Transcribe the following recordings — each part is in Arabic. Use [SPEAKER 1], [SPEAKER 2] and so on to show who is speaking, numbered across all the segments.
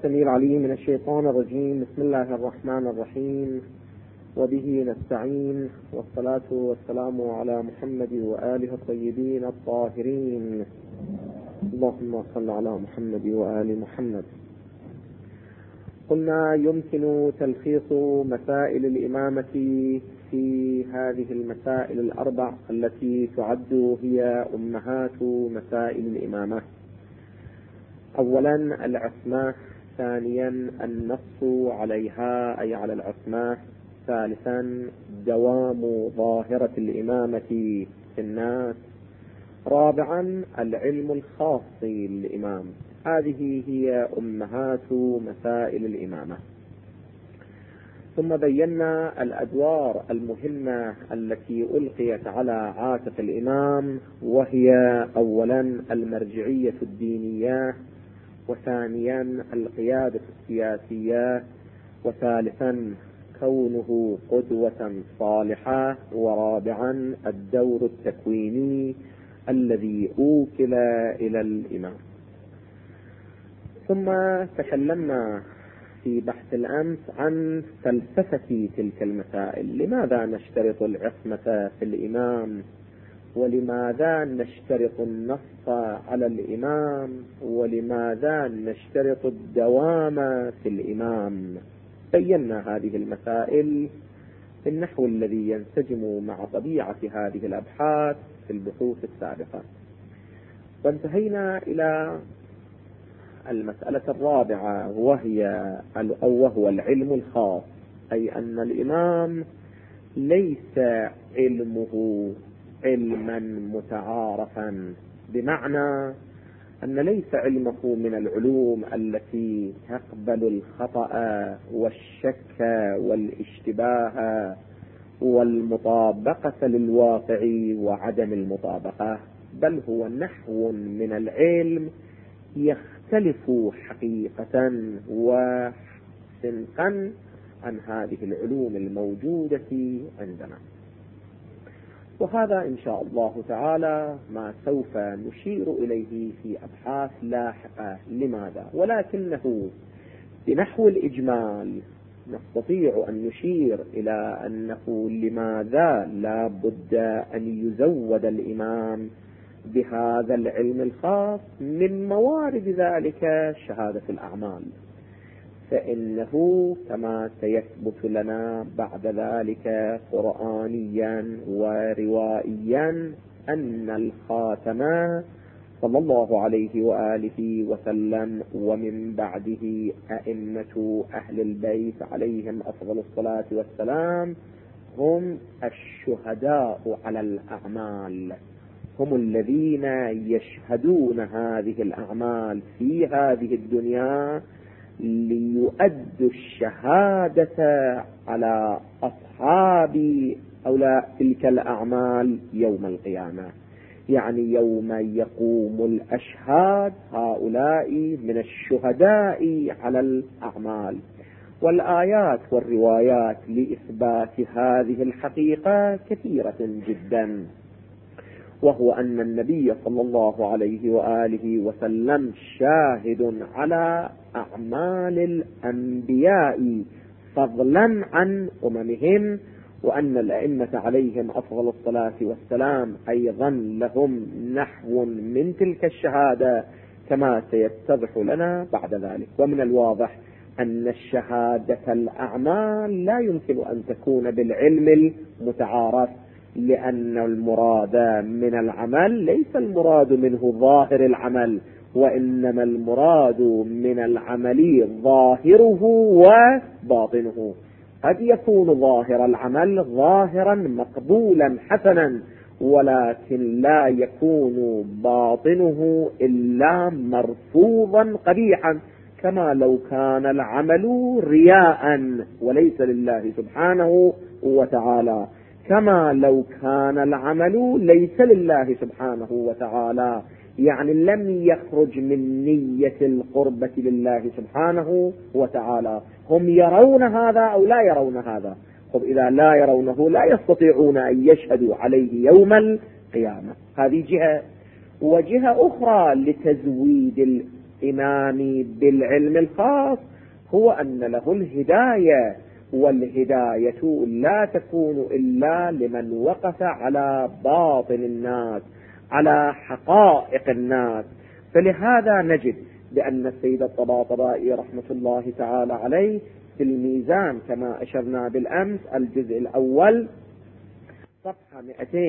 [SPEAKER 1] السميع العليم من الشيطان الرجيم. بسم الله الرحمن الرحيم، وبه نستعين، والصلاة والسلام على محمد وآله الطيبين الطاهرين. اللهم صل على محمد وآل محمد. قلنا يمكن تلخيص مسائل الإمامة في هذه المسائل الأربع التي تعد هي أمهات مسائل الإمامة. أولا العصمة، ثانيا النص عليها أي على العصمة، ثالثا دوام ظاهرة الإمامة في الناس، رابعا العلم الخاص للإمام. هذه هي أمهات مسائل الإمامة. ثم بينا الأدوار المهمة التي ألقيت على عاتق الإمام، وهي أولا المرجعية الدينية، وثانيا القيادة السياسية، وثالثا كونه قدوة صالحة، ورابعا الدور التكويني الذي أوكل إلى الإمام. ثم تكلمنا في بحث الأمس عن فلسفة تلك المسائل. لماذا نشترط العصمة في الإمام؟ ولماذا نشترط النص على الإمام؟ ولماذا نشترط الدوام في الإمام؟ بينا هذه المسائل في النحو الذي ينسجم مع طبيعة هذه الأبحاث في البحوث السابقة، وانتهينا إلى المسألة الرابعة، وهو العلم الخاص، أي أن الإمام ليس علمه علما متعارفا، بمعنى أن ليس علمه من العلوم التي تقبل الخطأ والشك والاشتباه والمطابقة للواقع وعدم المطابقة، بل هو نحو من العلم يختلف حقيقة وسنقا عن هذه العلوم الموجودة عندنا. وهذا إن شاء الله تعالى ما سوف نشير إليه في أبحاث لاحقة. لماذا؟ ولكنه بنحو الإجمال نستطيع أن نشير إلى أنه لماذا لا بد أن يزود الإمام بهذا العلم الخاص. من موارد ذلك شهادة الأعمال، فإنه كما سيثبت لنا بعد ذلك قرآنيا وروائيا أن الخاتم صلى الله عليه وآله وسلم ومن بعده أئمة أهل البيت عليهم أفضل الصلاة والسلام هم الشهداء على الأعمال، هم الذين يشهدون هذه الأعمال في هذه الدنيا ليؤدوا الشهادة على أصحاب تلك الأعمال يوم القيامة. يعني يوم يقوم الأشهاد هؤلاء من الشهداء على الأعمال. والآيات والروايات لإثبات هذه الحقيقة كثيرة جدا، وهو أن النبي صلى الله عليه وآله وسلم شاهد على أعمال الأنبياء فضلا عن أممهم، وأن الأئمة عليهم أفضل الصلاة والسلام أيضا لهم نحو من تلك الشهادة كما سيتضح لنا بعد ذلك. ومن الواضح أن الشهادة الأعمال لا يمكن أن تكون بالعلم المتعارف، لأن المراد من العمل ليس المراد منه ظاهر العمل، وإنما المراد من العمل ظاهره وباطنه. قد يكون ظاهر العمل ظاهرا مقبولا حسنا، ولكن لا يكون باطنه إلا مرفوضا قبيحا، كما لو كان العمل رياء وليس لله سبحانه وتعالى، كما لو كان العمل ليس لله سبحانه وتعالى، يعني لم يخرج من نية القربة لله سبحانه وتعالى. هم يرون هذا أو لا يرون هذا؟ طب إذا لا يرونه لا يستطيعون أن يشهدوا عليه يوم القيامة. هذه جهة. وجهة أخرى لتزويد إمامي بالعلم الخاص هو أن له الهداية، والهداية لا تكون إلا لمن وقف على باطن الناس، على حقائق الناس. فلهذا نجد بأن السيد الطباطبائي رحمة الله تعالى عليه في الميزان كما أشرنا بالأمس الجزء الأول صفحة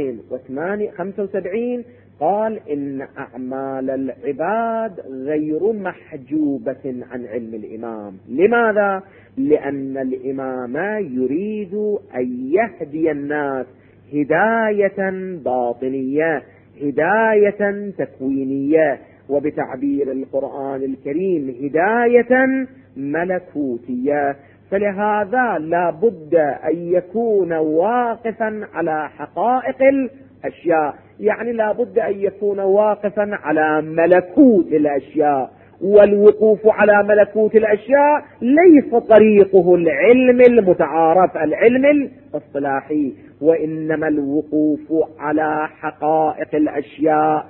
[SPEAKER 1] 275 قال إن أعمال العباد غير محجوبة عن علم الإمام. لماذا؟ لأن الإمام يريد أن يهدي الناس هداية باطنية، هداية تكوينية، وبتعبير القرآن الكريم هداية ملكوتية. فلهذا لا بد أن يكون واقفا على حقائق الأشياء، يعني لا بد أن يكون واقفا على ملكوت الأشياء. والوقوف على ملكوت الأشياء ليس طريقه العلم المتعارف، العلم الاصطلاحي، وإنما الوقوف على حقائق الأشياء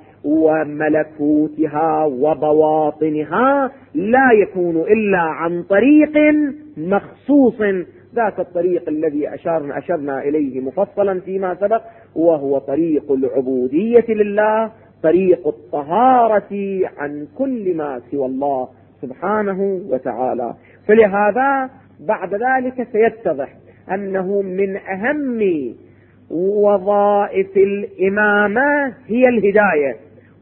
[SPEAKER 1] وملكوتها وبواطنها لا يكون إلا عن طريق مخصوص، ذاك الطريق الذي أشرنا إليه مفصلا فيما سبق، وهو طريق العبودية لله، طريق الطهارة عن كل ما سوى الله سبحانه وتعالى. فلهذا بعد ذلك سيتضح أنه من أهم وظائف الإمامة هي الهداية،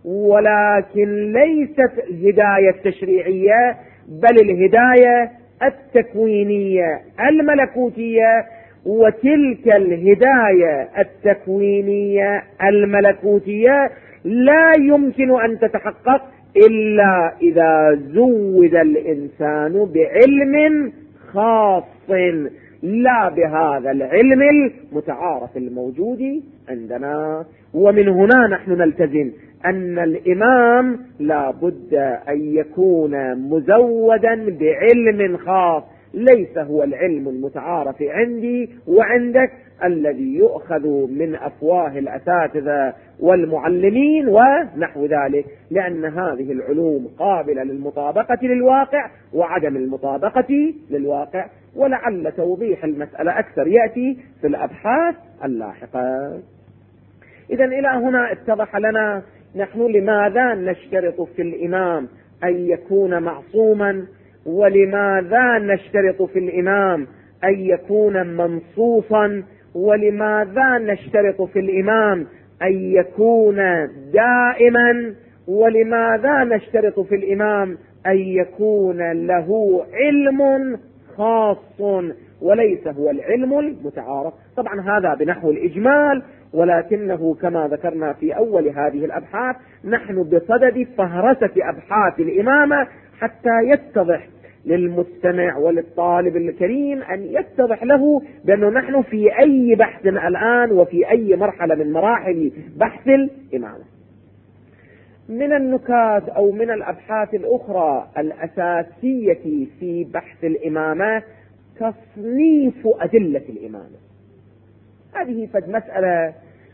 [SPEAKER 1] ولكن ليست الهداية التشريعية، بل الهداية التكوينية الملكوتية. وتلك الهداية التكوينية الملكوتية لا يمكن أن تتحقق إلا إذا زود الإنسان بعلم خاص لا بهذا العلم المتعارف الموجود عندنا. ومن هنا نحن نلتزم أن الإمام لا بد أن يكون مزودا بعلم خاص، ليس هو العلم المتعارف عندي وعندك الذي يؤخذ من أفواه الأساتذة والمعلمين ونحو ذلك، لأن هذه العلوم قابلة للمطابقة للواقع وعدم المطابقة للواقع. ولعل توضيح المسألة أكثر يأتي في الأبحاث اللاحقة. إذن إلى هنا اتضح لنا نحن لماذا نشترط في الإمام أن يكون معصوما، ولماذا نشترط في الإمام أن يكون منصوصا، ولماذا نشترط في الإمام أن يكون دائما، ولماذا نشترط في الإمام أن يكون له علم خاص وليس هو العلم المتعارف. طبعا هذا بنحو الإجمال، ولكنه كما ذكرنا في أول هذه الأبحاث نحن بصدد فهرسة أبحاث الإمامة حتى يتضح للمستمع وللطالب الكريم أن يتضح له بأنه نحن في أي بحث الآن وفي أي مرحلة من مراحل بحث الإمامة. من النكات أو من الأبحاث الأخرى الأساسية في بحث الإمامة تصنيف أدلة الإمامة. هذه مسألة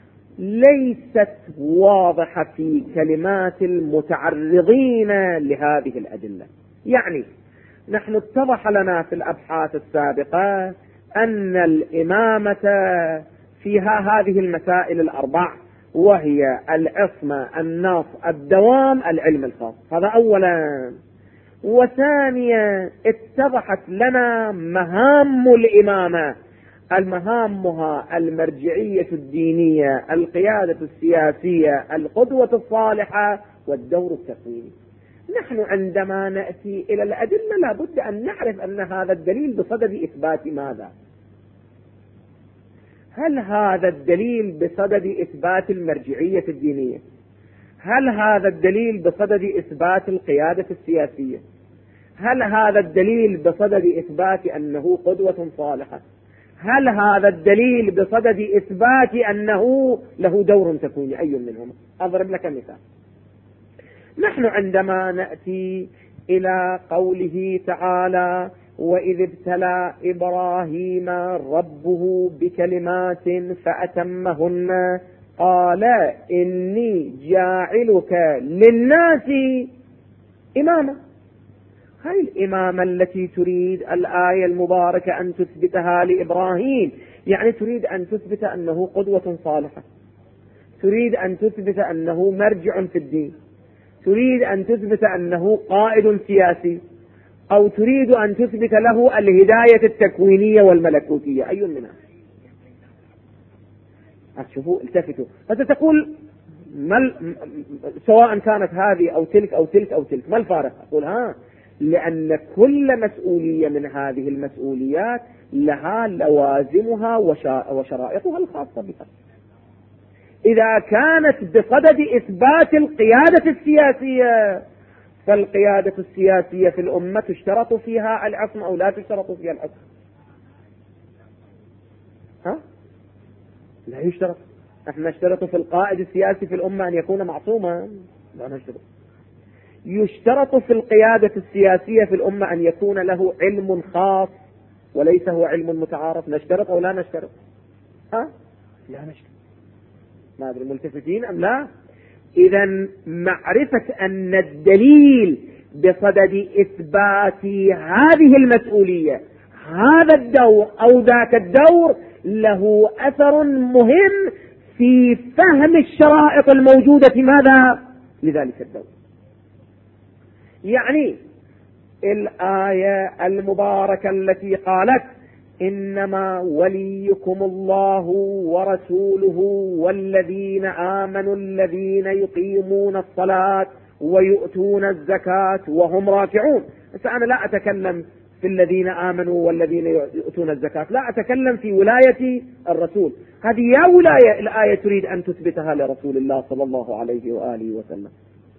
[SPEAKER 1] ليست واضحة في كلمات المتعرضين لهذه الأدلة. يعني نحن اتضح لنا في الأبحاث السابقة أن الإمامة فيها هذه المسائل الأربع، وهي العصمة، النص، الدوام، العلم الخاص. هذا أولا. وثانيا اتضحت لنا مهام الإمامة، المهامها المرجعية الدينية، القيادة السياسية، القدوة الصالحة، والدور التكويني. نحن عندما نأتي إلى الأدلة لابد أن نعرف أن هذا الدليل بصدد إثبات ماذا؟ هل هذا الدليل بصدد إثبات المرجعية الدينية؟ هل هذا الدليل بصدد إثبات القيادة السياسية؟ هل هذا الدليل بصدد إثبات أنه قدوة صالحة؟ هل هذا الدليل بصدد إثبات أنه له دور تكويني؟ أي منهم؟ أضرب لك مثال. نحن عندما نأتي إلى قوله تعالى: وإذ ابتلى إبراهيم ربه بكلمات فأتمهن قال إني جاعلك للناس إمامة. هاي الإمامة التي تريد الآية المباركة أن تثبتها لإبراهيم، يعني تريد أن تثبت أنه قدوة صالحة، تريد أن تثبت أنه مرجع في الدين، تريد أن تثبت أنه قائد سياسي، أو تريد أن تثبت له الهداية التكوينية والملكوتية، أي منها؟ شوفوا التفتوا، فتقول سواء كانت هذه أو تلك أو تلك أو تلك، ما الفارق؟ أقول لأن كل مسؤولية من هذه المسؤوليات لها لوازمها وشرائطها الخاصة بها. إذا كانت بصدد إثبات القيادة السياسية، فالقيادة السياسية في الأمة تشترط فيها العصمة أو لا تشترط فيها العصمة؟ لا يشترط. احنا نشترط في القائد السياسي في الأمة أن يكون معصوما؟ لا نشترط. يشترط في القيادة السياسية في الأمة أن يكون له علم خاص وليس هو علم متعارف، نشترط أو لا نشترط؟ لا نشترط. ما أدري ملتفتين أم لا؟ إذا معرفة أن الدليل بصدد إثبات هذه المسؤولية، هذا الدور أو ذاك الدور، له أثر مهم في فهم الشرائط الموجودة في ماذا؟ لذلك الدور. يعني الآية المباركة التي قالت إنما وليكم الله ورسوله والذين آمنوا الذين يقيمون الصلاة ويؤتون الزكاة وهم راكعون. فأنا لا أتكلم في الذين آمنوا والذين يؤتون الزكاة، لا أتكلم في ولاية الرسول. هذه يا ولاية الآية تريد أن تثبتها لرسول الله صلى الله عليه وآله وسلم.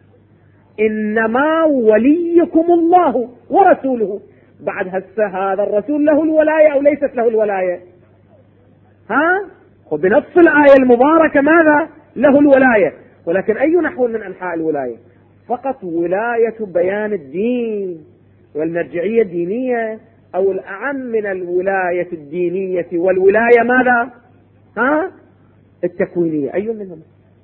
[SPEAKER 1] إنما وليكم الله ورسوله، بعد هذا الرسول له الولاية أو ليست له الولاية؟ وبنص الآية المباركة ماذا؟ له الولاية، ولكن أي نحو من أنحاء الولاية؟ فقط ولاية بيان الدين والمرجعية الدينية، أو الأعم من الولاية الدينية والولاية ماذا؟ التكوينية، أي منهم؟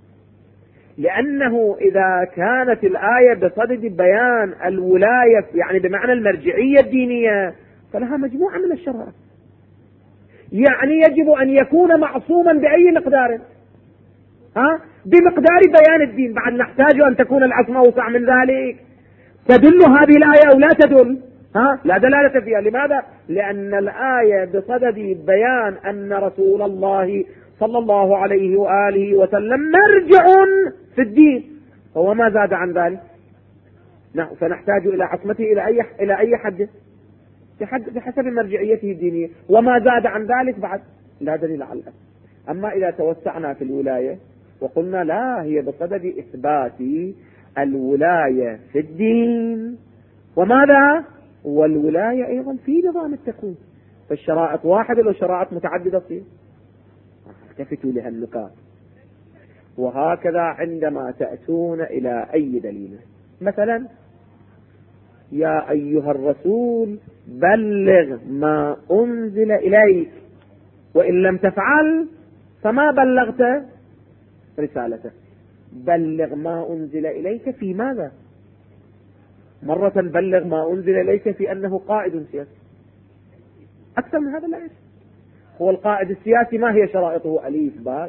[SPEAKER 1] لأنه إذا كانت الآية بصدد بيان الولاية يعني بمعنى المرجعية الدينية، فلها مجموعة من الشرائط، يعني يجب أن يكون معصوما بأي مقدار؟ بمقدار بيان الدين. بعد نحتاج أن تكون العصمة أوسع من ذلك. تدل هذه الآية أو لا تدل؟ لا دلالة فيها. لماذا؟ لأن الآية بصدد بيان أن رسول الله صلى الله عليه وآله وسلم مرجع في الدين، هو ما زاد عن ذلك. فنحتاج إلى عصمته إلى أي حد؟ بحسب مرجعيته الدينية، وما زاد عن ذلك بعد لا دليل على الأسف. أما إذا توسعنا في الولاية وقلنا لا، هي بصدد إثبات الولاية في الدين، وماذا؟ والولاية أيضا في نظام التكوين، فالشرائط واحدة والشرائط متعددة تصير. التفتوا لهالنقاط. وهكذا عندما تأتون إلى أي دليل، مثلا يا أيها الرسول بلغ ما أنزل إليك وإن لم تفعل فما بلغت رسالته. بلغ ما أنزل إليك في ماذا؟ مرة بلغ ما أنزل إليك في أنه قائد سياسي، أكثر من هذا لا يجب. هو القائد السياسي ما هي شرائطه؟ أليف باج،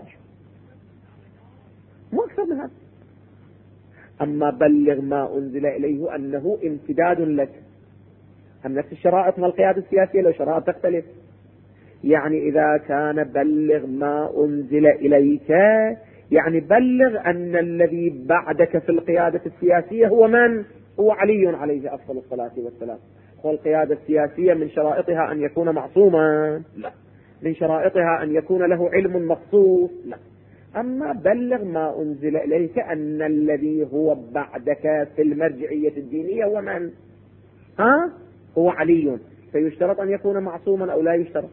[SPEAKER 1] مو أكثر من هذا. أما بلغ ما أنزل إليه أنه امتداد لك، هم نفس الشرائط من القيادة السياسية لو شرائط تختلف. يعني إذا كان بلغ ما أنزل إليك، يعني بلغ أن الذي بعدك في القيادة السياسية هو من؟ هو علي عليه أفضل الصلاة والسلام. والقيادة السياسية من شرائطها أن يكون معصوما؟ لا. من شرائطها أن يكون له علم مخصوص؟ لا. أما بلغ ما أنزل إليك أن الذي هو بعدك في المرجعية الدينية هو من؟ هو علي، فيشترط أن يكون معصوما أو لا يشترط؟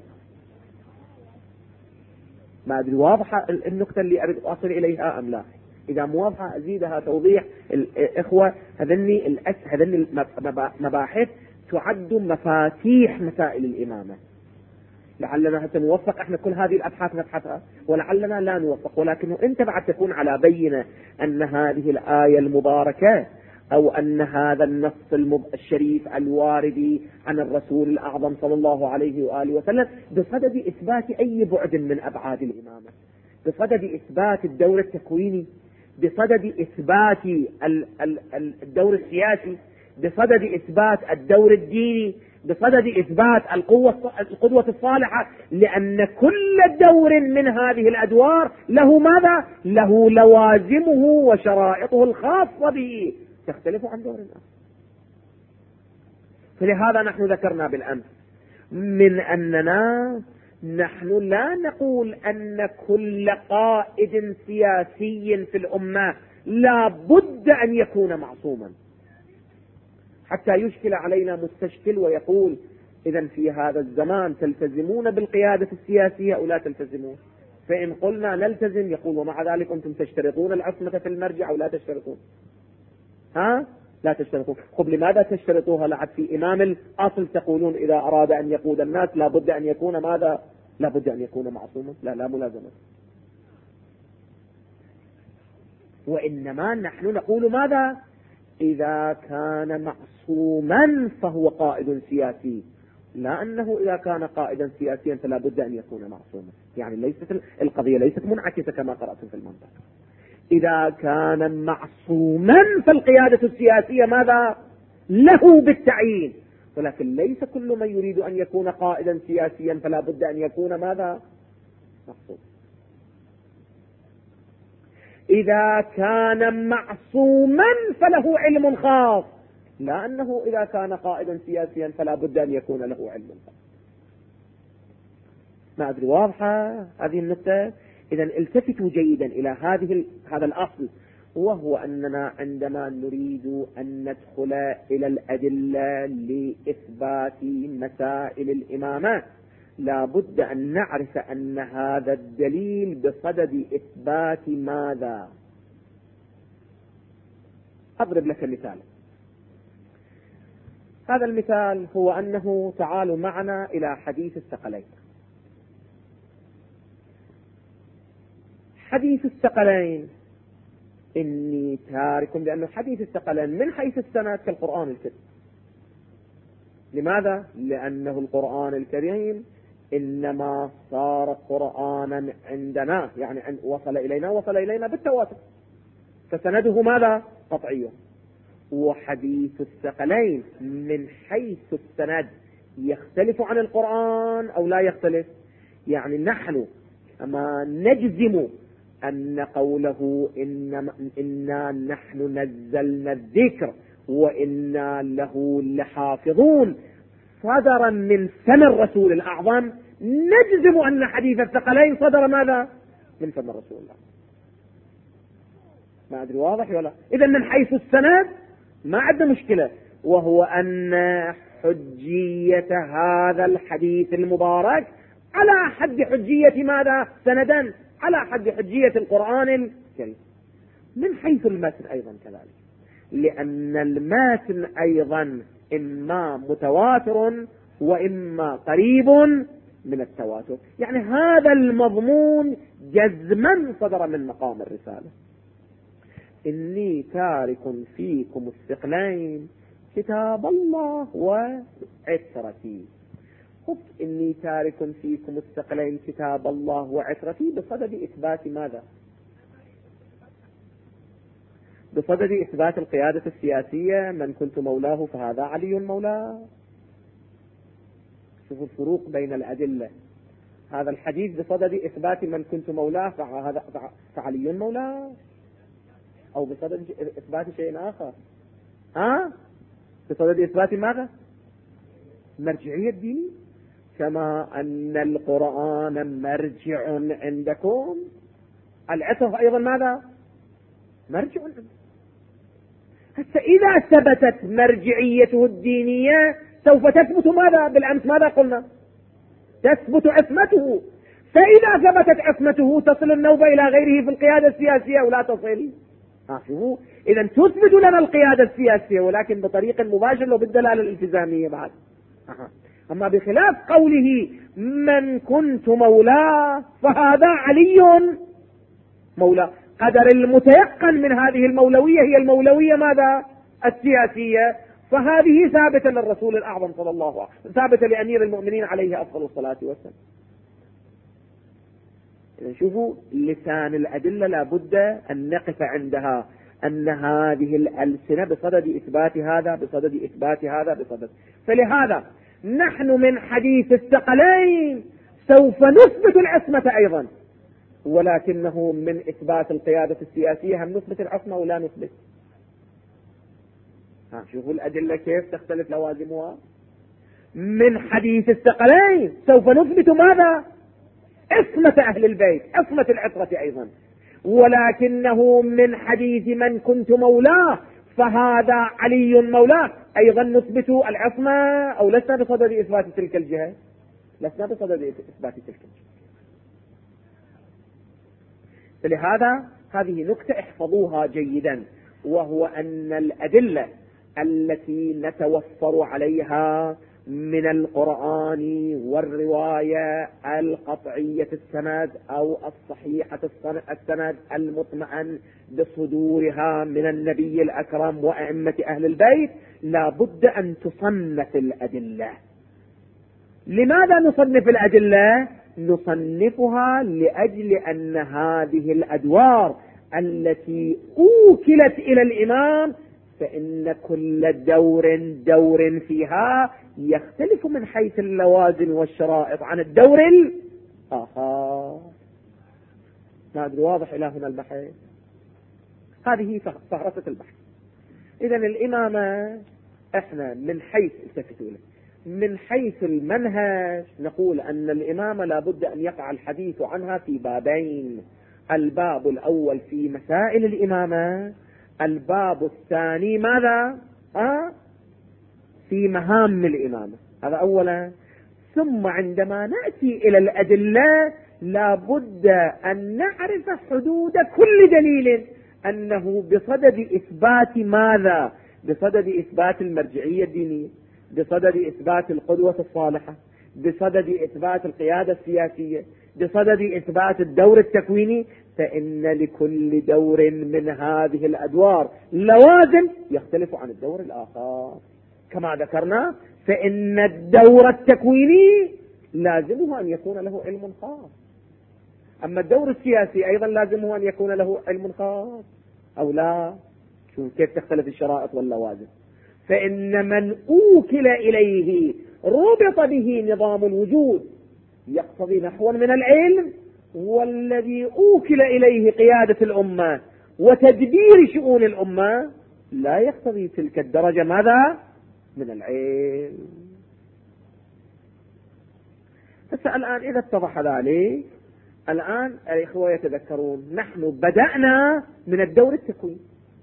[SPEAKER 1] ما أدري واضحة النقطة اللي أريد أصل إليها أم لا؟ إذا مو واضحة أزيدها توضيح. الإخوة هذني مباحث تعد مفاتيح مسائل الإمامة. لعلنا حتى نوفق احنا كل هذه الأبحاث نبحثها، ولعلنا لا نوفق، ولكنه انت بعد تكون على بينة أن هذه الآية المباركة أو أن هذا النص الشريف الوارد عن الرسول الأعظم صلى الله عليه وآله وسلم بصدد إثبات أي بعد من أبعاد الإمامة، بصدد إثبات الدور التكويني، بصدد إثبات الدور السياسي، بصدد إثبات الدور الديني، بصدد إثبات القدوة الصالحة، لأن كل دور من هذه الأدوار له ماذا؟ له لوازمه وشرائطه الخاصة به تختلف عن دور آخر. فلهذا نحن ذكرنا بالأمس من أننا نحن لا نقول أن كل قائد سياسي في الأمة لا بد أن يكون معصوما، حتى يشكل علينا مستشكل ويقول إذن في هذا الزمان تلتزمون بالقيادة السياسية أو لا تلتزمون؟ فإن قلنا نلتزم يقول ومع ذلك أنتم تشترطون العصمة في المرجع أو لا تشترطون؟ لا تشترطون. خب لماذا تشترطوها؟ لعد في إمام الأصل تقولون إذا أراد أن يقود الناس لا بد أن يكون ماذا؟ لا بد أن يكون معصوما. لا ملازمة. وإنما نحن نقول ماذا؟ إذا كان معصوما فهو قائد سياسي، لا أنه إذا كان قائدا سياسيا فلا بد أن يكون معصوما. يعني ليست القضية ليست منعكسة كما قرأتم في المنطق. إذا كان معصوما فالقيادة السياسية ماذا؟ له بالتعيين، ولكن ليس كل من يريد أن يكون قائدا سياسيا فلا بد أن يكون ماذا؟ معصوم. إذا كان معصوما فله علم خاص، لا أنه إذا كان قائدا سياسيا فلا بد أن يكون له علم خاص. ما أدري واضحة هذه النقطة؟ إذن التفتوا جيدا إلى هذا الأصل، وهو أننا عندما نريد أن ندخل إلى الأدلة لإثبات مسائل الإمامة لا بد أن نعرف أن هذا الدليل بصدد إثبات ماذا؟ أضرب لك مثال. هذا المثال هو أنه تعالوا معنا إلى حديث الثقلين. حديث الثقلين إني تارك، لأنه حديث الثقلين من حيث السند كالقرآن الكريم. لماذا؟ لأنه القرآن الكريم إنما صار قرآنا عندنا، يعني وصل إلينا بالتواتر، فسنده ماذا؟ قطعي. وحديث الثقلين من حيث السند يختلف عن القرآن أو لا يختلف؟ يعني نحن أما نجزم أن قوله إنا نحن نزلنا الذكر وإنا له لحافظون صدرا من فم الرسول الأعظم، نجزم أن حديث الثقلين صدر ماذا؟ من فم الرسول الأعظم. ما أدري واضح ولا؟ إذا من حيث السند ما عندنا مشكلة، وهو أن حجية هذا الحديث المبارك على حد حجية ماذا؟ سندا على حد حجية القرآن الكريم. من حيث المتن أيضا كذلك، لأن المتن أيضا إما متواتر وإما قريب من التواتر، يعني هذا المضمون جزما صدر من مقام الرسالة. إني تارك فيكم الثقلين كتاب الله وعترتي. إني تارك فيكم الثقلين كتاب الله وعترتي بصدد إثبات ماذا؟ بصدد إثبات القيادة السياسية. من كنت مولاه فهذا علي مولاه. شوفوا الفروق بين الأدلة. هذا الحديث بصدد إثبات من كنت مولاه فعلي مولاه، أو بصدد إثبات شيء آخر. بصدد إثبات ماذا؟ مرجعية ديني. كما أن القرآن مرجع عندكم، العترة أيضا ماذا؟ مرجع عندكم. حتى إذا ثبتت مرجعيته الدينية سوف تثبت ماذا؟ بالأمس ماذا قلنا؟ تثبت عصمته. فإذا ثبتت عصمته تصل النوبة إلى غيره في القيادة السياسية ولا تصل. شوفوا، إذا تثبت لنا القيادة السياسية ولكن بطريقة مباشرة وبالدلالة الالتزامية بعد. أما بخلاف قوله من كنت مولاه فهذا علي مولاه، قدر المتيقن من هذه المولوية هي المولوية ماذا؟ السياسية فهذه ثابتة للرسول الأعظم صلى الله عليه وسلم، ثابتة لأمير المؤمنين عليه أفضل الصلاة والسلام. شوفوا لسان الأدلة لابد أن نقف عندها، أن هذه الألسنة بصدد إثبات هذا، بصدد إثبات هذا، بصدد. فلهذا نحن من حديث الثقلين سوف نثبت العصمة أيضا، ولكنه من إثبات القيادة السياسية هم نثبت العصمة ولا نثبت. شوفوا الأدلة كيف تختلف لوازمها. من حديث الثقلين سوف نثبت ماذا؟ عصمة أهل البيت، عصمة العترة أيضا، ولكنه من حديث من كنت مولاه فهذا علي مولاه أيضا نثبت العصمة، أو لسنا بصدد إثبات تلك الجهة، لسنا بصدد إثبات تلك الجهة. فلهذا هذه نكتة احفظوها جيدا، وهو أن الأدلة التي نتوفر عليها من القرآن والرواية القطعية السند أو الصحيحة السند المطمئن بصدورها من النبي الأكرم وأئمة أهل البيت لا بد أن تصنف الأدلة. لماذا نصنف الأدلة؟ نصنفها لأجل أن هذه الأدوار التي أوكلت إلى الإمام فإن كل دور فيها يختلف من حيث اللوازم والشرائط عن الدور الآخر. ما أدري واضح إلى هنا البحث؟ هذه فهرسة البحث. إذن الإمامة احنا من حيث التفتوا له من حيث المنهج نقول أن الإمامة لابد أن يقع الحديث عنها في بابين: الباب الأول في مسائل الإمامة، الباب الثاني ماذا؟ في مهام الإمامة. هذا أولا. ثم عندما نأتي إلى الأدلة لابد أن نعرف حدود كل دليل، أنه بصدد إثبات ماذا؟ بصدد إثبات المرجعية الدينية، بصدد إثبات القدوة الصالحة، بصدد إثبات القيادة السياسية، بصدد إثبات الدور التكويني، فإن لكل دور من هذه الأدوار لوازم يختلف عن الدور الآخر. كما ذكرنا فإن الدور التكويني لازمه أن يكون له علم خاص، أما الدور السياسي أيضا لازمه أن يكون له علم خاص أو لا. شوف كيف تختلف الشرائط واللوازم. فإن من أوكل إليه ربط به نظام الوجود يقتضي نحوا من العلم، والذي أوكل إليه قيادة الأمة وتدبير شؤون الأمة لا يقتضي تلك الدرجة ماذا؟ من العلم. بس الآن إذا اتضح ذلك، الآن الإخوة يتذكرون نحن بدأنا من الدور التكويني،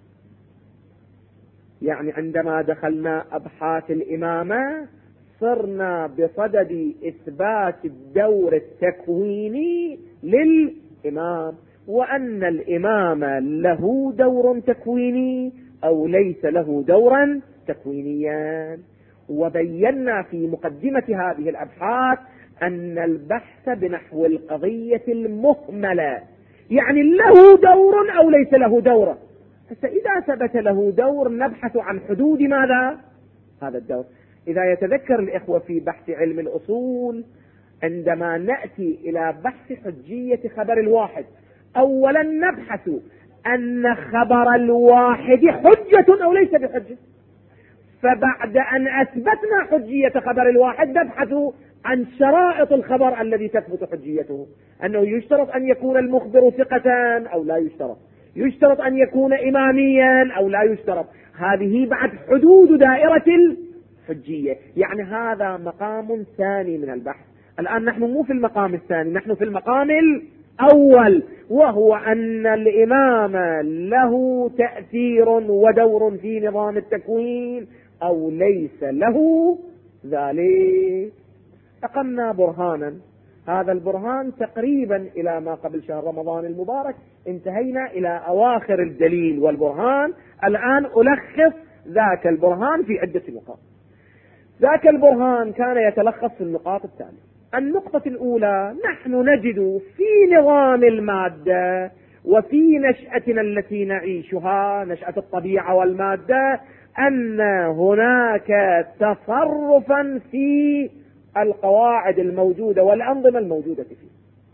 [SPEAKER 1] يعني عندما دخلنا أبحاث الإمامة صرنا بصدد إثبات الدور التكويني للإمام، وأن الإمام له دور تكويني أو ليس له دورا تكوينيا. وبينا في مقدمة هذه الأبحاث أن البحث بنحو القضية المهملة، يعني له دور أو ليس له دور. فإذا ثبت له دور نبحث عن حدود ماذا؟ هذا الدور. إذا يتذكر الإخوة في بحث علم الأصول عندما نأتي إلى بحث حجية خبر الواحد، أولا نبحث أن خبر الواحد حجة أو ليس بحجة، فبعد أن أثبتنا حجية خبر الواحد نبحث عن شرائط الخبر الذي تثبت حجيته، أنه يشترط أن يكون المخبر ثقة أو لا يشترط، يشترط أن يكون إماميا أو لا يشترط. هذه بعد حدود دائرة الحجية، يعني هذا مقام ثاني من البحث. الآن نحن مو في المقام الثاني، نحن في المقام الأول، وهو أن الإمام له تأثير ودور في نظام التكوين أو ليس له ذلك. أقمنا برهانا، هذا البرهان تقريبا إلى ما قبل شهر رمضان المبارك انتهينا إلى أواخر الدليل والبرهان. الآن ألخص ذاك البرهان في عدة نقاط. ذاك البرهان كان يتلخص في النقاط التالية. النقطة الأولى: نحن نجد في نظام المادة وفي نشأتنا التي نعيشها، نشأة الطبيعة والمادة، أن هناك تصرفا في القواعد الموجودة والأنظمة الموجودة فيه.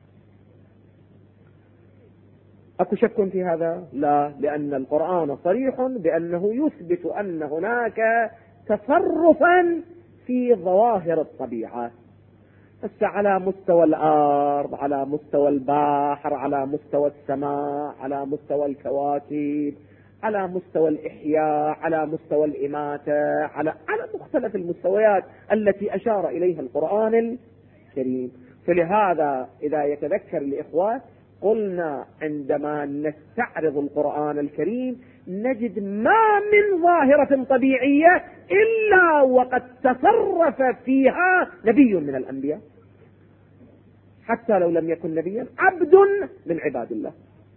[SPEAKER 1] أكو شك في هذا؟ لا، لأن القرآن صريح بأنه يثبت أن هناك تصرفا في ظواهر الطبيعة، بس على مستوى الأرض، على مستوى البحر، على مستوى السماء، على مستوى الكواكب، على مستوى الإحياء، على مستوى الإماتة، على مختلف المستويات التي أشار إليها القرآن الكريم. فلهذا إذا يتذكر الإخوة قلنا عندما نستعرض القرآن الكريم نجد ما من ظاهرة طبيعية إلا وقد تصرف فيها نبي من الأنبياء، حتى لو لم يكن نبيا، عبد من عباد الله.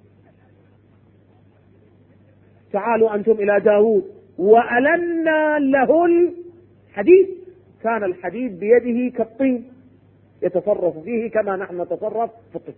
[SPEAKER 1] تعالوا أنتم إلى داود وألنا له الحديد، كان الحديد بيده كالطين يتصرف فيه كما نحن نتصرف في الطين.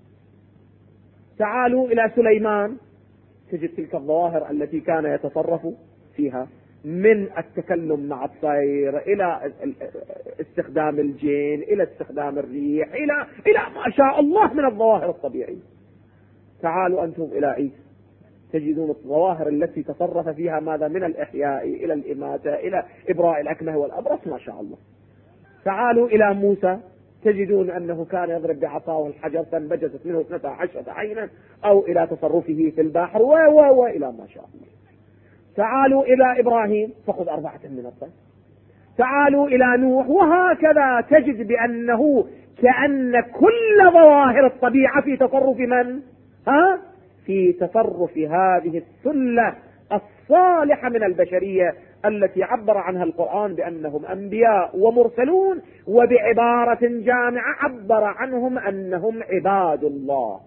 [SPEAKER 1] تعالوا إلى سليمان تجد تلك الظواهر التي كان يتصرف فيها، من التكلم مع الطير إلى استخدام الجن إلى استخدام الريح إلى ما شاء الله من الظواهر الطبيعية. تعالوا أنتم إلى عيسى تجدون الظواهر التي تصرف فيها ماذا من الإحياء إلى الإماتة إلى إبراء الأكمه والأبرص ما شاء الله. تعالوا إلى موسى تجدون أنه كان يضرب بعصاه الحجر فانبجست منه 12 عينا، أو إلى تصرفه في البحر وإلى ما شاء الله. تعالوا إلى إبراهيم فخذ 4 من الطير. تعالوا إلى نوح، وهكذا تجد بأنه كأن كل ظواهر الطبيعة في تصرف من؟ في تصرف هذه السلة الصالحة من البشرية التي عبر عنها القرآن بأنهم أنبياء ومرسلون، وبعبارة جامعة عبر عنهم أنهم عباد الله،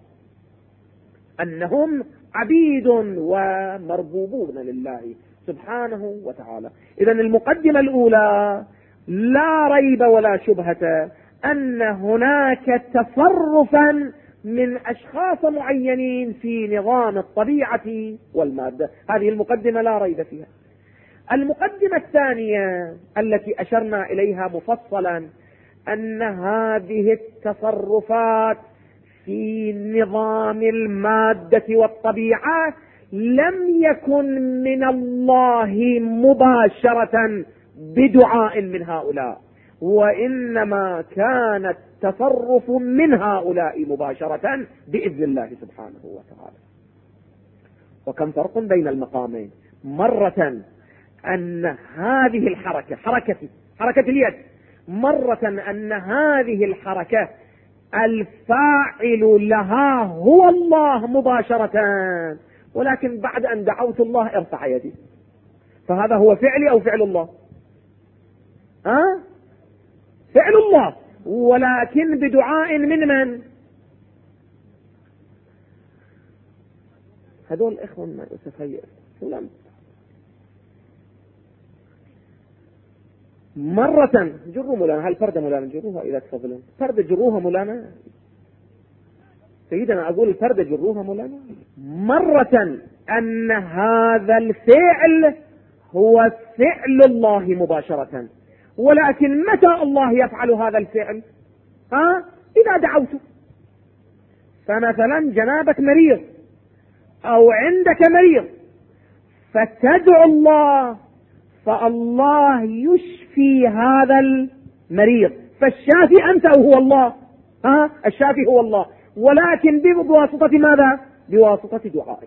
[SPEAKER 1] أنهم عبيد ومربوبون لله سبحانه وتعالى. إذن المقدمة الأولى لا ريب ولا شبهة أن هناك تصرفا من أشخاص معينين في نظام الطبيعة والمادة، هذه المقدمة لا ريب فيها. المقدمة الثانية التي أشرنا إليها مفصلا أن هذه التصرفات في نظام المادة والطبيعة لم يكن من الله مباشرة بدعاء من هؤلاء، وإنما كان التصرف من هؤلاء مباشرة بإذن الله سبحانه وتعالى. وكم فرق بين المقامين؟ مرة أن هذه الحركة حركة اليد، مرة أن هذه الحركة الفاعل لها هو الله مباشرة، ولكن بعد أن دعوت الله ارفع يدي، فهذا هو فعلي أو فعل الله؟ فعل الله، ولكن بدعاء من؟ هذول إخوة ما يسفير فلان. مرة جروا مولانا، هالفردة مولانا جروها إذا تفضلون، فردة جروها مولانا سيدنا، أقول الفردة جروها مولانا. مرة أن هذا الفعل هو فعل الله مباشرة، ولكن متى الله يفعل هذا الفعل؟ إذا دعوته. فمثلا جنابك مريض أو عندك مريض فتدعو الله، فالله يشفي هذا المريض، فالشافي أنت أو هو الله؟ الشافي هو الله، ولكن بواسطة ماذا؟ بواسطة دعائك.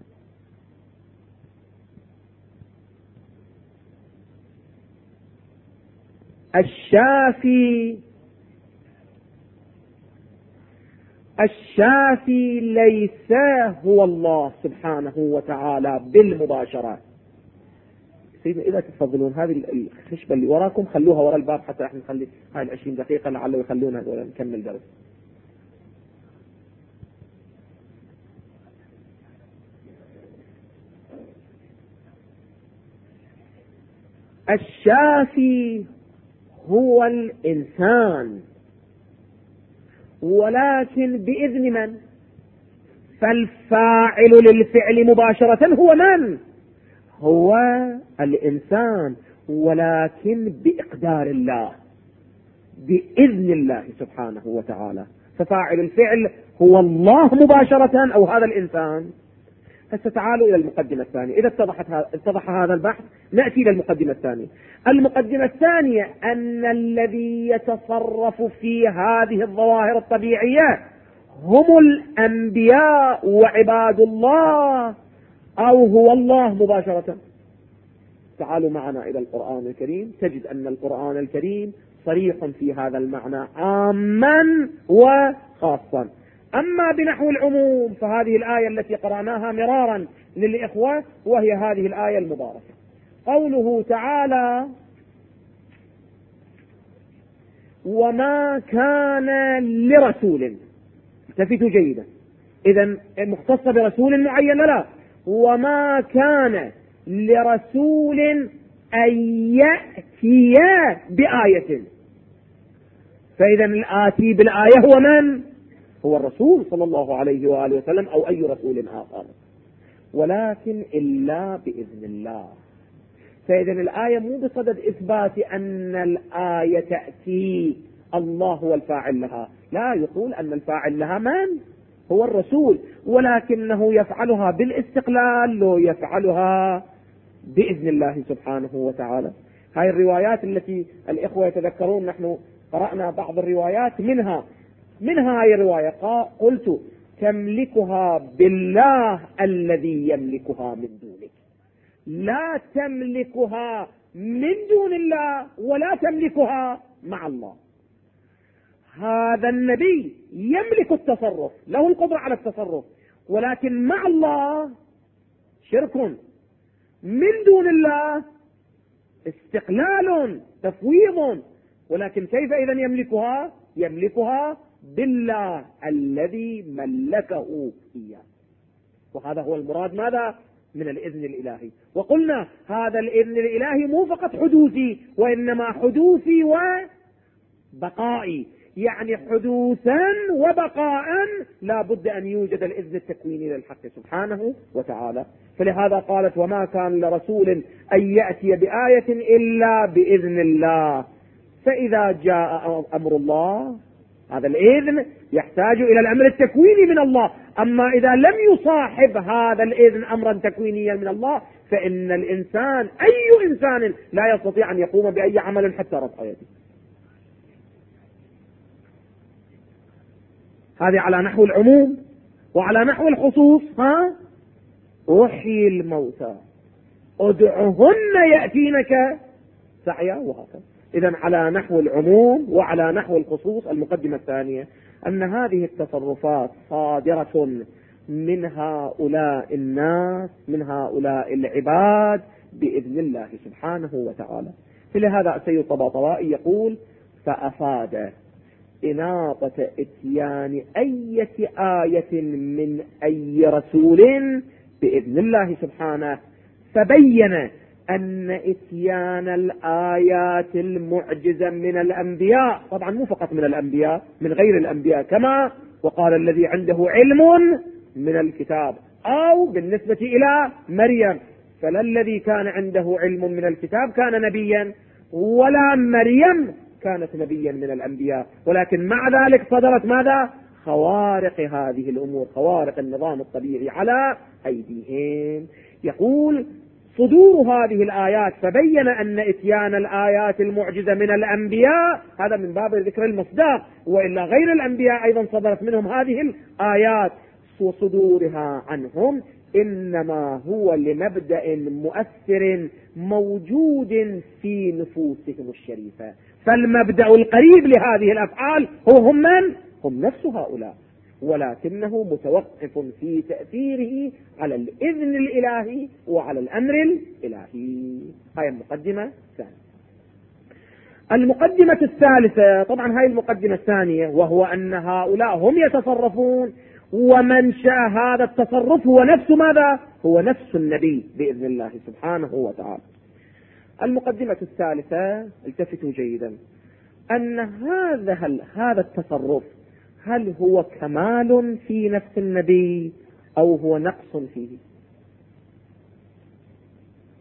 [SPEAKER 1] الشافي ليس هو الله سبحانه وتعالى بالمباشرة. سيدنا إذا تفضلون هذه الخشبة اللي وراكم خلوها وراء الباب حتى احنا نخلي هاي 20 دقيقة لعله يخلونا ولا نكمل درس. الشافي هو الإنسان، ولكن بإذن من؟ فالفاعل للفعل مباشرة هو من؟ هو الإنسان، ولكن بإقدار الله، بإذن الله سبحانه وتعالى. ففاعل الفعل هو الله مباشرة أو هذا الإنسان. فستعالوا إلى المقدمة الثانية. إذا اتضح هذا البحث نأتي إلى المقدمة الثانية. المقدمة الثانية أن الذي يتصرف في هذه الظواهر الطبيعية هم الأنبياء وعباد الله، أو هو الله مباشرة. تعالوا معنا إلى القرآن الكريم، تجد أن القرآن الكريم صريح في هذا المعنى عاما وخاصا. أما بنحو العموم فهذه الآية التي قرأناها مرارا للإخوة، وهي هذه الآية المباركة، قوله تعالى: وما كان لرسول. التفتوا جيدا، إذن مختصة برسول معين؟ لا، وما كان لرسول أن يأتي بآية. فإذا الآتي بالآية هو من؟ هو الرسول صلى الله عليه وآله وسلم، أو أي رسول آخر، ولكن إلا بإذن الله. فإذا الآية مو بصدد إثبات أن الآية تأتي الله هو الفاعل لها، لا، يقول أن الفاعل لها من؟ هو الرسول، ولكنه يفعلها بالاستقلال، لو يفعلها بإذن الله سبحانه وتعالى. هاي الروايات التي الإخوة يتذكرون، نحن قرأنا بعض الروايات منها هاي الرواية قلت: تملكها بالله الذي يملكها من دونك، لا تملكها من دون الله ولا تملكها مع الله. هذا النبي يملك التصرف، له القدرة على التصرف، ولكن مع الله شرك، من دون الله استقلال تفويض. ولكن كيف إذا يملكها؟ يملكها بالله الذي ملكه إياه. وهذا هو المراد ماذا؟ من الإذن الإلهي. وقلنا هذا الإذن الإلهي مو فقط حدوثي، وإنما حدوثي وبقائي، يعني حدوثا وبقاء لا بد أن يوجد الإذن التكويني للحق سبحانه وتعالى. فلهذا قالت: وما كان لرسول أن يأتي بآية إلا بإذن الله. فإذا جاء أمر الله، هذا الإذن يحتاج إلى الأمر التكويني من الله. أما إذا لم يصاحب هذا الإذن أمرا تكوينيا من الله، فإن الإنسان، أي إنسان، لا يستطيع أن يقوم بأي عمل حتى رفع يده. هذه على نحو العموم. وعلى نحو الخصوص: أحيي الموتى أدعهن يأتينك سعيا، وهكذا. إذن على نحو العموم وعلى نحو الخصوص. المقدمة الثانية أن هذه التصرفات صادرة من هؤلاء الناس، من هؤلاء العباد، بإذن الله سبحانه وتعالى. فلهذا السيد الطباطبائي يقول: فأفاد إناطة إتيان أي آية من أي رسول بإذن الله سبحانه، فبين أن إتيان الآيات المعجزة من الأنبياء، طبعا مو فقط من الأنبياء، من غير الأنبياء، كما وقال الذي عنده علم من الكتاب، أو بالنسبة إلى مريم، فلا الذي كان عنده علم من الكتاب كان نبيا، ولا مريم كانت نبيا من الأنبياء، ولكن مع ذلك صدرت ماذا؟ خوارق هذه الأمور، خوارق النظام الطبيعي على أيديهم. يقول: صدور هذه الآيات، فبين أن إتيان الآيات المعجزة من الأنبياء هذا من باب ذكر المصداق، وإلا غير الأنبياء أيضا صدرت منهم هذه الآيات، وصدورها عنهم إنما هو لمبدأ مؤثر موجود في نفوسهم الشريفة. فالمبدأ القريب لهذه الأفعال هم من؟ هم نفس هؤلاء، ولكنه متوقف في تأثيره على الإذن الإلهي وعلى الأمر الإلهي. هاي المقدمة الثانية. المقدمة الثالثة، طبعا هاي المقدمة الثانية، وهو أن هؤلاء هم يتصرفون، ومنشأ هذا التصرف هو نفس ماذا؟ هو نفس النبي بإذن الله سبحانه وتعالى. المقدمة الثالثة، التفتوا جيدا، أن هذا التصرف هل هو كمال في نفس النبي أو هو نقص فيه؟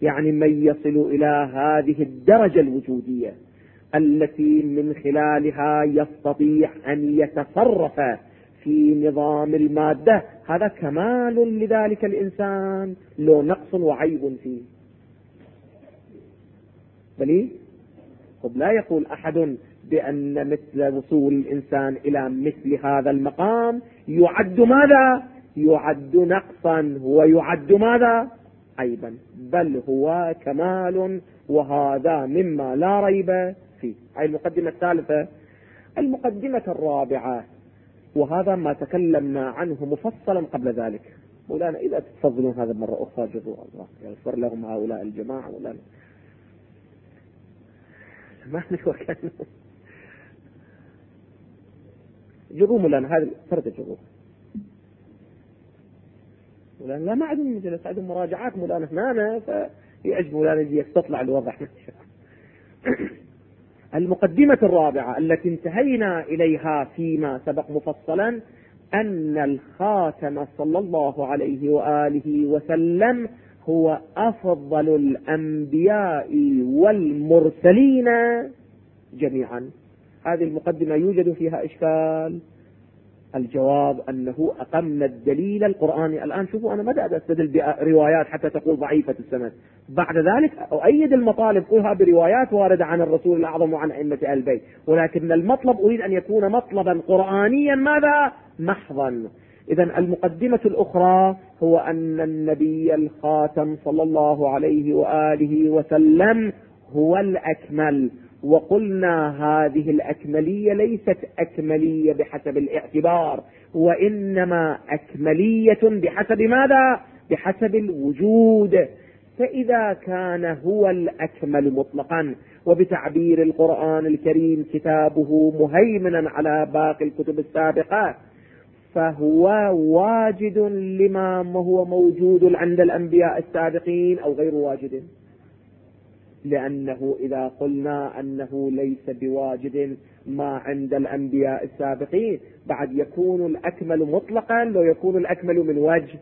[SPEAKER 1] يعني من يصل إلى هذه الدرجة الوجودية التي من خلالها يستطيع أن يتصرف في نظام المادة، هذا كمال لذلك الإنسان، له نقص وعيب فيه. بل لا يقول أحد بأن مثل وصول الإنسان إلى مثل هذا المقام يعد ماذا؟ يعد نقصا ويعد ماذا؟ عيبا، بل هو كمال، وهذا مما لا ريب فيه. هذه المقدمة الثالثة. المقدمة الرابعة، وهذا ما تكلمنا عنه مفصلا قبل ذلك. مولانا إذا تفضلون هذا مرة أخرى جزوا الله يغفر لهم هؤلاء الجماعة. مولانا سمحني وكأنه جروا مولانا، هذا فرد جروا مولانا. لا، ما عندهم مجلس، عندهم مراجعات مولانا هنا، فيعجب مولانا يجي تطلع الوضع. المقدمة الرابعة التي انتهينا إليها فيما سبق مفصلا، أن الخاتم صلى الله عليه وآله وسلم هو أفضل الأنبياء والمرسلين جميعا. هذه المقدمة يوجد فيها إشكال؟ الجواب أنه أقمنا الدليل القرآني. الآن شوفوا، أنا ما أستدل بروايات حتى تقول ضعيفة السند، بعد ذلك أؤيد المطالب كلها بروايات واردة عن الرسول الأعظم وعن أئمة آل البيت، ولكن المطلب أريد أن يكون مطلبا قرآنيا ماذا؟ محضا. إذن المقدمة الأخرى هو أن النبي الخاتم صلى الله عليه وآله وسلم هو الأكمل، وقلنا هذه الأكملية ليست أكملية بحسب الاعتبار، وإنما أكملية بحسب ماذا؟ بحسب الوجود. فإذا كان هو الأكمل مطلقا، وبتعبير القرآن الكريم كتابه مهيمنا على باقي الكتب السابقة، فهو واجد لما هو موجود عند الأنبياء السابقين أو غير واجد. لأنه إذا قلنا أنه ليس بواجد ما عند الأنبياء السابقين، بعد يكون الأكمل مطلقا لو يكون الأكمل من وجه.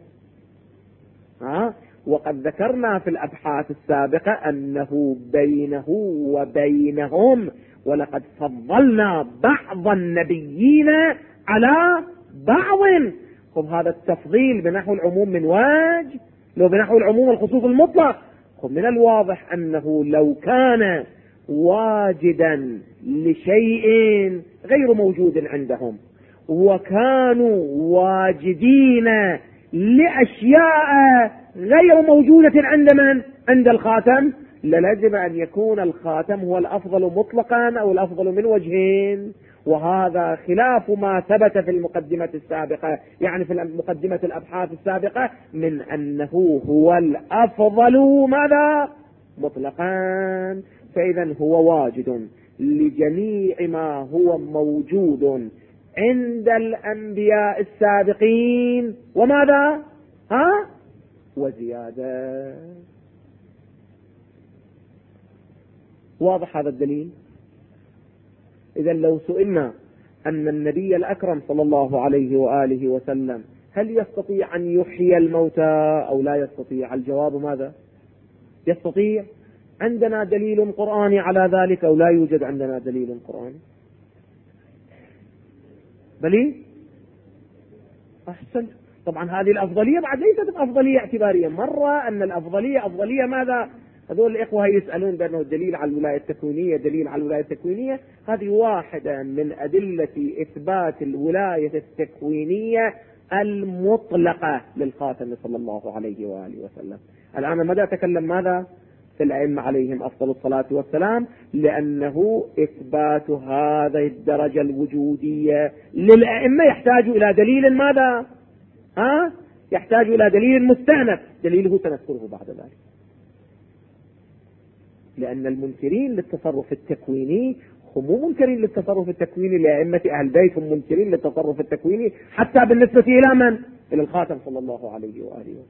[SPEAKER 1] وقد ذكرنا في الأبحاث السابقة أنه بينه وبينهم ولقد فضلنا بعض النبيين على بعض. خب هذا التفضيل بنحو العموم من وجه، لو بنحو العموم الخصوص المطلق. من الواضح أنه لو كان واجدا لشيء غير موجود عندهم، وكانوا واجدين لأشياء غير موجودة عند من؟ عند الخاتم، للزم أن يكون الخاتم هو الأفضل مطلقا أو الأفضل من وجهين. وهذا خلاف ما ثبت في المقدمة السابقة، يعني في مقدمة الأبحاث السابقة، من أنه هو الأفضل ماذا؟ مطلقا. فإذا هو واجد لجميع ما هو موجود عند الأنبياء السابقين، وماذا؟ وزيادة. واضح هذا الدليل؟ إذا لو سئلنا أن النبي الأكرم صلى الله عليه وآله وسلم هل يستطيع أن يحيي الموتى أو لا يستطيع؟ الجواب ماذا؟ يستطيع. عندنا دليل قرآني على ذلك أو لا يوجد عندنا دليل قرآني؟ بلي أحسن. طبعا هذه الأفضلية بعد ليست أفضلية اعتبارية، مرة أن الأفضلية أفضلية ماذا؟ هذول الإخوة يسألون بأنه الدليل على الولاية التكوينية، دليل على الولاية التكوينية، هذه واحدة من أدلة إثبات الولاية التكوينية المطلقة للخاتم صلى الله عليه وآله وسلم. الآن ماذا أتكلم؟ ماذا؟ في الأئمة عليهم أفضل الصلاة والسلام، لأنه إثبات هذه الدرجة الوجودية للأئمة يحتاج إلى دليل ماذا؟ يحتاج إلى دليل مستأنف، دليله سنذكره بعد ذلك. لأن المنكرين للتصرف التكويني هم مو منكرين للتصرف التكويني لأئمة أهل البيت، هم منكرين للتصرف التكويني حتى بالنسبة إلى من؟ إلى الخاتم صلى الله عليه وآله وسلم.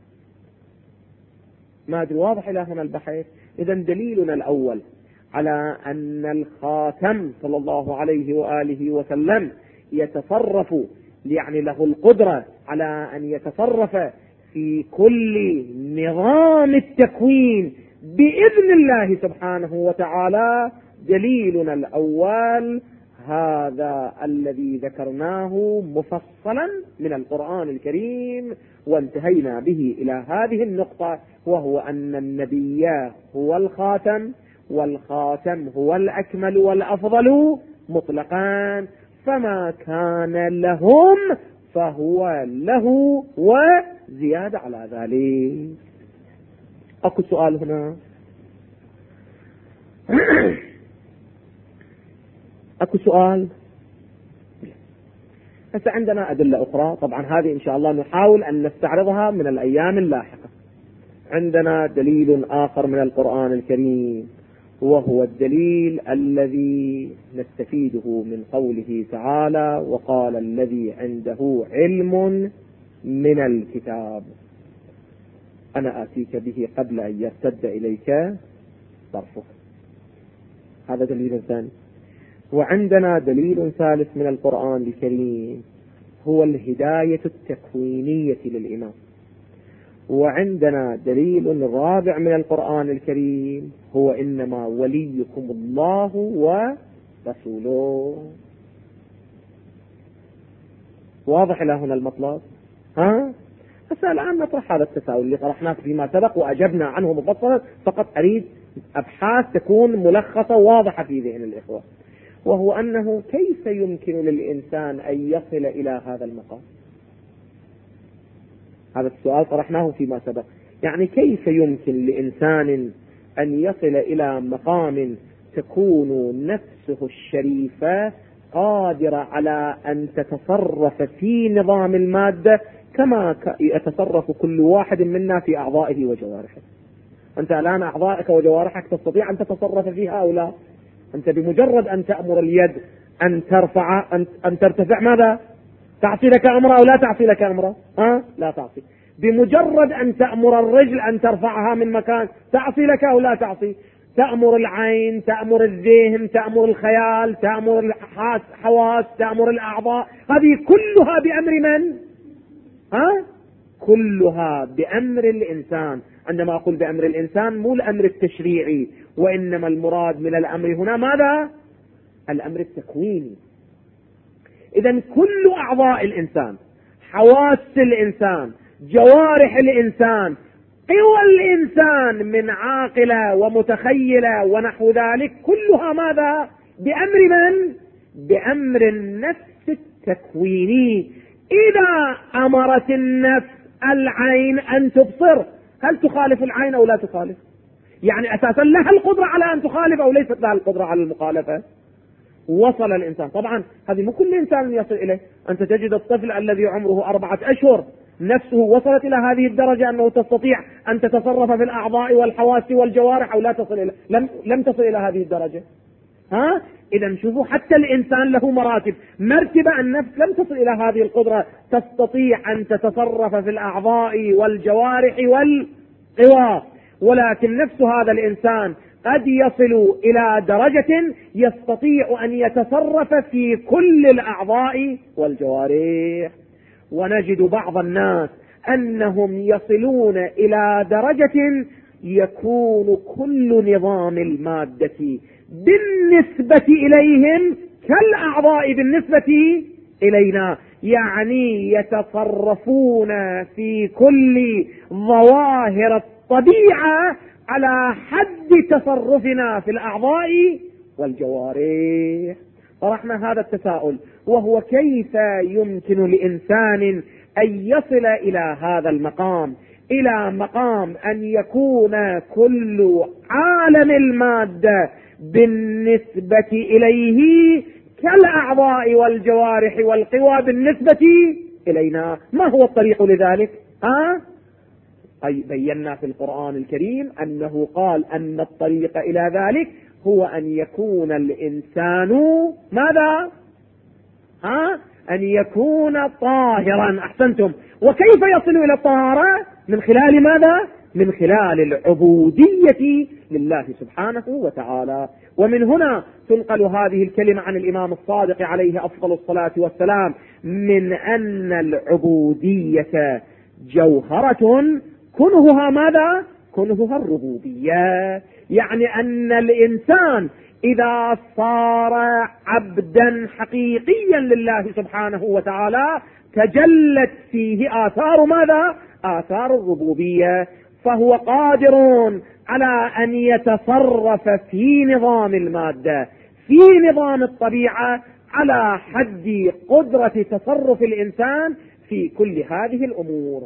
[SPEAKER 1] ما أدري واضح إلى هنا البحث؟ إذا دليلنا الأول على أن الخاتم صلى الله عليه وآله وسلم يتصرف، يعني له القدرة على أن يتصرف في كل نظام التكوين بإذن الله سبحانه وتعالى. دليلنا الأول هذا الذي ذكرناه مفصلا من القرآن الكريم وانتهينا به إلى هذه النقطة، وهو أن النبي هو الخاتم، والخاتم هو الأكمل والأفضل مطلقا، فما كان لهم فهو له وزيادة على ذلك. أكو سؤال هنا؟ أكو سؤال؟ هسه عندنا أدلة أخرى، طبعا هذه إن شاء الله نحاول أن نستعرضها من الأيام اللاحقة. عندنا دليل آخر من القرآن الكريم، وهو الدليل الذي نستفيده من قوله تعالى: وقال الذي عنده علم من الكتاب أنا آتيك به قبل أن يرتد إليك طرفك. هذا دليل ثاني. وعندنا دليل ثالث من القرآن الكريم، هو الهداية التكوينية للإمام. وعندنا دليل رابع من القرآن الكريم، هو إنما وليكم الله ورسوله. واضح إلى هنا المطلب؟ بس الآن نطرح هذا التساؤل اللي طرحناه فيما سبق وأجبنا عنه مفصلا، فقط أريد أبحاث تكون ملخصة واضحة في ذهن الإخوة، وهو أنه كيف يمكن للإنسان أن يصل إلى هذا المقام؟ هذا السؤال طرحناه فيما سبق، يعني كيف يمكن لإنسان أن يصل إلى مقام تكون نفسه الشريفة قادرة على أن تتصرف في نظام المادة كما يتصرف كل واحد منا في أعضائه وجوارحه. أنت الآن أعضائك وجوارحك تستطيع أن تتصرف فيها أو لا؟ أنت بمجرد أن تأمر اليد أن ترفع أن ترتفع، ماذا؟ تعصي لك أمره أو لا تعصي لك أمره؟ لا تعصي. بمجرد أن تأمر الرجل أن ترفعها من مكان، تعصي لك أو لا تعصي؟ تأمر العين، تأمر الذهن، تأمر الخيال، تأمر الحواس، تأمر الأعضاء، هذه كلها بأمر من؟ كلها بأمر الإنسان. عندما أقول بأمر الإنسان مو الأمر التشريعي، وإنما المراد من الأمر هنا ماذا؟ الأمر التكويني. إذن كل أعضاء الإنسان، حواس الإنسان، جوارح الإنسان، قوى الإنسان من عاقلة ومتخيلة ونحو ذلك، كلها ماذا؟ بأمر من؟ بأمر النفس التكويني. إذا أمرت النفس العين أن تبصر، هل تخالف العين أو لا تخالف؟ يعني أساسا لها القدرة على أن تخالف أو ليست لها القدرة على المخالفة؟ وصل الإنسان، طبعا هذه مو كل إنسان يصل إليه. أنت تجد الطفل الذي عمره 4 أشهر نفسه وصلت إلى هذه الدرجة أنه تستطيع أن تتصرف في الأعضاء والحواس والجوارح أو لا تصل إلى، لم تصل إلى هذه الدرجة. إذا شوفوا حتى الإنسان له مراتب. مرتبة النفس لم تصل إلى هذه القدرة، تستطيع أن تتصرف في الأعضاء والجوارح والقوى، ولكن نفس هذا الإنسان قد يصل إلى درجة يستطيع أن يتصرف في كل الأعضاء والجوارح. ونجد بعض الناس أنهم يصلون إلى درجة يكون كل نظام المادة بالنسبة إليهم كالأعضاء بالنسبة إلينا، يعني يتصرفون في كل ظواهر الطبيعة على حد تصرفنا في الأعضاء والجوارح. طرحنا هذا التساؤل، وهو كيف يمكن لإنسان أن يصل إلى هذا المقام، إلى مقام أن يكون كل عالم المادة بالنسبة إليه كالأعضاء والجوارح والقوى بالنسبة إلينا. ما هو الطريق لذلك؟ أي بينا في القرآن الكريم أنه قال أن الطريق إلى ذلك هو أن يكون الإنسان ماذا؟ أن يكون طاهرا. أحسنتم. وكيف يصل إلى الطهارة؟ من خلال ماذا؟ من خلال العبودية لله سبحانه وتعالى. ومن هنا تنقل هذه الكلمة عن الإمام الصادق عليه أفضل الصلاة والسلام، من أن العبودية جوهرة كنهها ماذا؟ كنهها الربوبية. يعني أن الإنسان إذا صار عبدا حقيقيا لله سبحانه وتعالى تجلت فيه آثار ماذا؟ آثار الربوبية، فهو قادر على أن يتصرف في نظام المادة، في نظام الطبيعة، على حد قدرة تصرف الإنسان في كل هذه الأمور.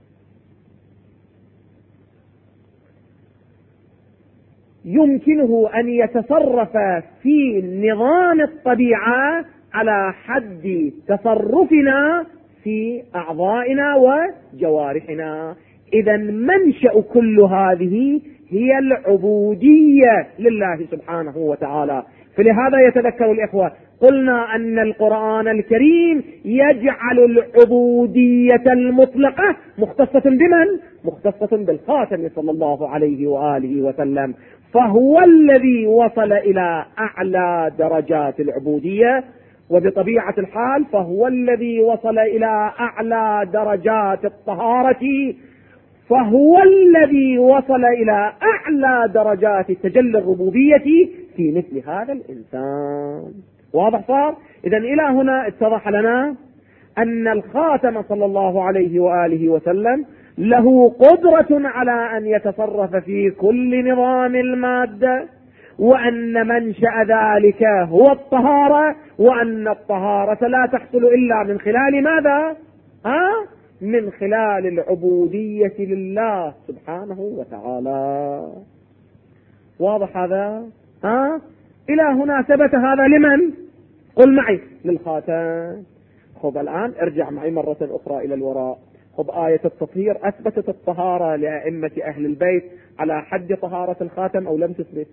[SPEAKER 1] يمكنه أن يتصرف في نظام الطبيعة على حد تصرفنا في أعضائنا وجوارحنا. إذا منشأ كل هذه هي العبودية لله سبحانه وتعالى. فلهذا يتذكر الإخوة قلنا أن القرآن الكريم يجعل العبودية المطلقة مختصة بمن؟ مختصة بالخاتم صلى الله عليه وآله وسلم، فهو الذي وصل إلى أعلى درجات العبودية، وبطبيعة الحال فهو الذي وصل إلى أعلى درجات الطهارة، فهو الذي وصل إلى أعلى درجات تجلي الربوبية في مثل هذا الإنسان. واضح صار؟ إذن إلى هنا اتضح لنا أن الخاتم صلى الله عليه وآله وسلم له قدرة على أن يتصرف في كل نظام المادة، وأن منشأ ذلك هو الطهارة، وأن الطهارة لا تحصل إلا من خلال ماذا؟ من خلال العبودية لله سبحانه وتعالى. واضح هذا؟ إلى هنا ثبت هذا لمن؟ قل معي للخاتم. خذ الآن ارجع معي مرة أخرى إلى الوراء. خذ آية التطهير أثبتت الطهارة لأئمة أهل البيت على حد طهارة الخاتم أو لم تثبت؟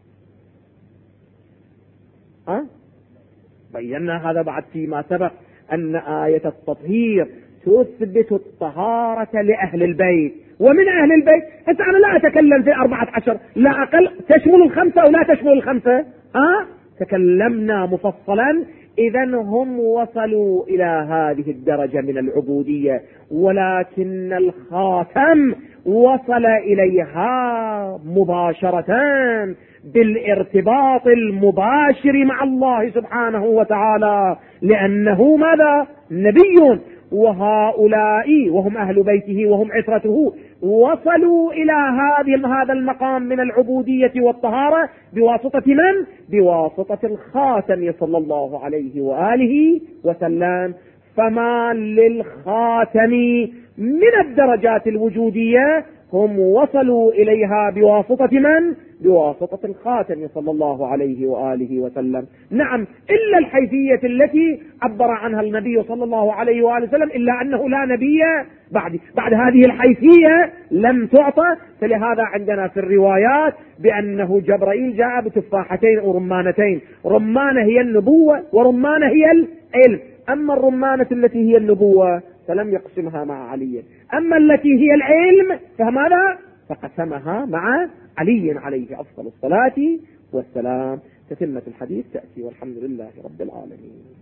[SPEAKER 1] بينا هذا بعد فيما سبق أن آية التطهير تثبت الطهارة لأهل البيت. ومن أهل البيت أنت أنا لا أتكلم في 14، لا أقل تشمل الخمسة أو لا تشمل الخمسة. تكلمنا مفصلا. إذن هم وصلوا إلى هذه الدرجة من العبودية، ولكن الخاتم وصل إليها مباشرة بالارتباط المباشر مع الله سبحانه وتعالى، لأنه ماذا؟ نبي، وهؤلاء وهم أهل بيته وهم عترته وصلوا إلى هذا المقام من العبودية والطهارة بواسطة من؟ بواسطة الخاتم صلى الله عليه وآله وسلم. فما للخاتم من الدرجات الوجودية هم وصلوا إليها بواسطة من؟ بواسطة الخاتم صلى الله عليه وآله وسلم. نعم، إلا الحيثية التي عبر عنها النبي صلى الله عليه وآله وسلم، إلا أنه لا نبي بعد هذه الحيثية لم تعطى. فلهذا عندنا في الروايات بأنه جبرائيل جاء بتفاحتين أو رمانتين، رمانة هي النبوة ورمانة هي العلم. أما الرمانة التي هي النبوة فلم يقسمها مع علي، أما التي هي العلم فماذا؟ فقسمها مع علي عليه أفضل الصلاة والسلام. تتمة الحديث تأتي، والحمد لله رب العالمين.